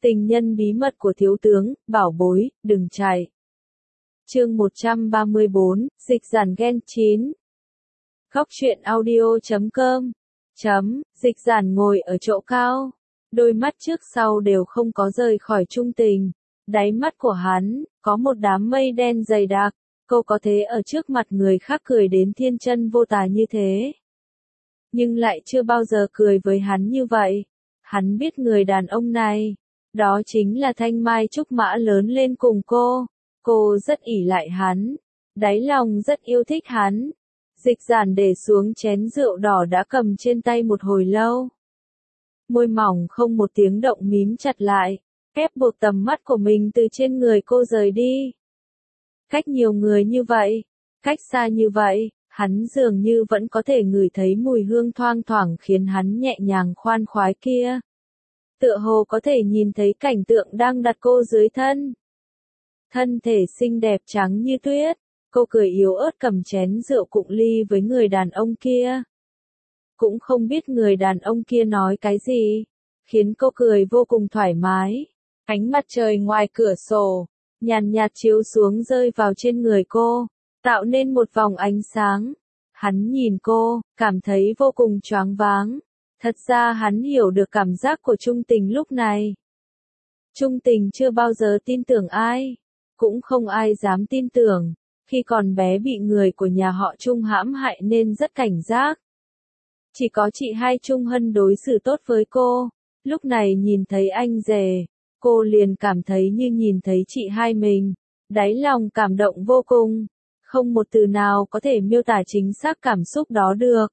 Tình nhân bí mật của thiếu tướng, bảo bối, đừng chạy. Chương 134, dịch giản Gen 9. Góc truyện audio.com. Dịch giản ngồi ở chỗ cao. Đôi mắt trước sau đều không có rời khỏi Trung Tình. Đáy mắt của hắn, có một đám mây đen dày đặc. Cô có thể ở trước mặt người khác cười đến thiên chân vô tà như thế. Nhưng lại chưa bao giờ cười với hắn như vậy. Hắn biết người đàn ông này. Đó chính là Thanh Mai Trúc Mã lớn lên cùng cô. Cô rất ỷ lại hắn. Đáy lòng rất yêu thích hắn. Dịch giản để xuống chén rượu đỏ đã cầm trên tay một hồi lâu. Môi mỏng không một tiếng động mím chặt lại. Ép buộc tầm mắt của mình từ trên người cô rời đi. Cách nhiều người như vậy. Cách xa như vậy. Hắn dường như vẫn có thể ngửi thấy mùi hương thoang thoảng khiến hắn nhẹ nhàng khoan khoái kia. Tựa hồ có thể nhìn thấy cảnh tượng đang đặt cô dưới thân. Thân thể xinh đẹp trắng như tuyết, cô cười yếu ớt cầm chén rượu cụng ly với người đàn ông kia. Cũng không biết người đàn ông kia nói cái gì, khiến cô cười vô cùng thoải mái. Ánh mặt trời ngoài cửa sổ, nhàn nhạt chiếu xuống rơi vào trên người cô, tạo nên một vòng ánh sáng. Hắn nhìn cô, cảm thấy vô cùng choáng váng. Thật ra hắn hiểu được cảm giác của Trung Tình lúc này. Trung Tình chưa bao giờ tin tưởng ai, cũng không ai dám tin tưởng. Khi còn bé bị người của nhà họ Trung hãm hại nên rất cảnh giác. Chỉ có chị hai Trung Hân đối xử tốt với cô. Lúc này nhìn thấy anh rể, cô liền cảm thấy như nhìn thấy chị hai mình. Đáy lòng cảm động vô cùng. Không một từ nào có thể miêu tả chính xác cảm xúc đó được.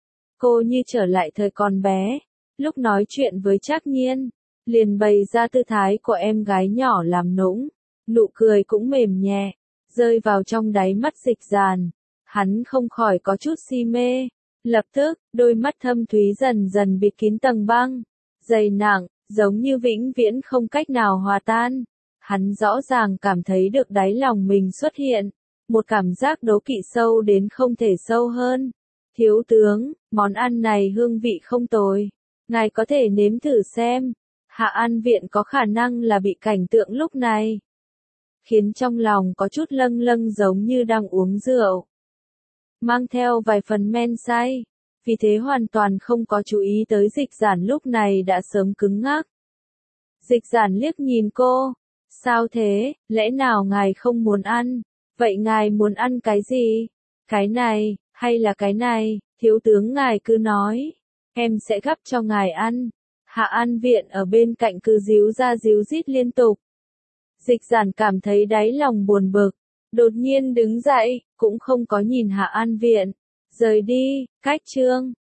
Cô như trở lại thời còn bé, lúc nói chuyện với Trác Nhiên, liền bày ra tư thái của em gái nhỏ làm nũng, nụ cười cũng mềm nhẹ, rơi vào trong đáy mắt Dịch Giản. Hắn không khỏi có chút si mê, lập tức, đôi mắt thâm thúy dần dần bịt kín tầng băng, dày nặng, giống như vĩnh viễn không cách nào hòa tan. Hắn rõ ràng cảm thấy được đáy lòng mình xuất hiện một cảm giác đố kỵ sâu đến không thể sâu hơn. Thiếu tướng, món ăn này hương vị không tồi. Ngài có thể nếm thử xem. Hạ An Viện có khả năng là bị cảnh tượng lúc này khiến trong lòng có chút lâng lâng giống như đang uống rượu. Mang theo vài phần men say. Vì thế hoàn toàn không có chú ý tới Dịch Giản lúc này đã sớm cứng ngắc. Dịch Giản liếc nhìn cô. Sao thế, lẽ nào ngài không muốn ăn? Vậy ngài muốn ăn cái gì? Cái này, hay là cái này? Thiếu tướng ngài cứ nói. Em sẽ gắp cho ngài ăn. Hạ An Viện ở bên cạnh cứ díu ra díu dít liên tục. Dịch Giản cảm thấy đáy lòng buồn bực. Đột nhiên đứng dậy, cũng không có nhìn Hạ An Viện. Rời đi, cách chương.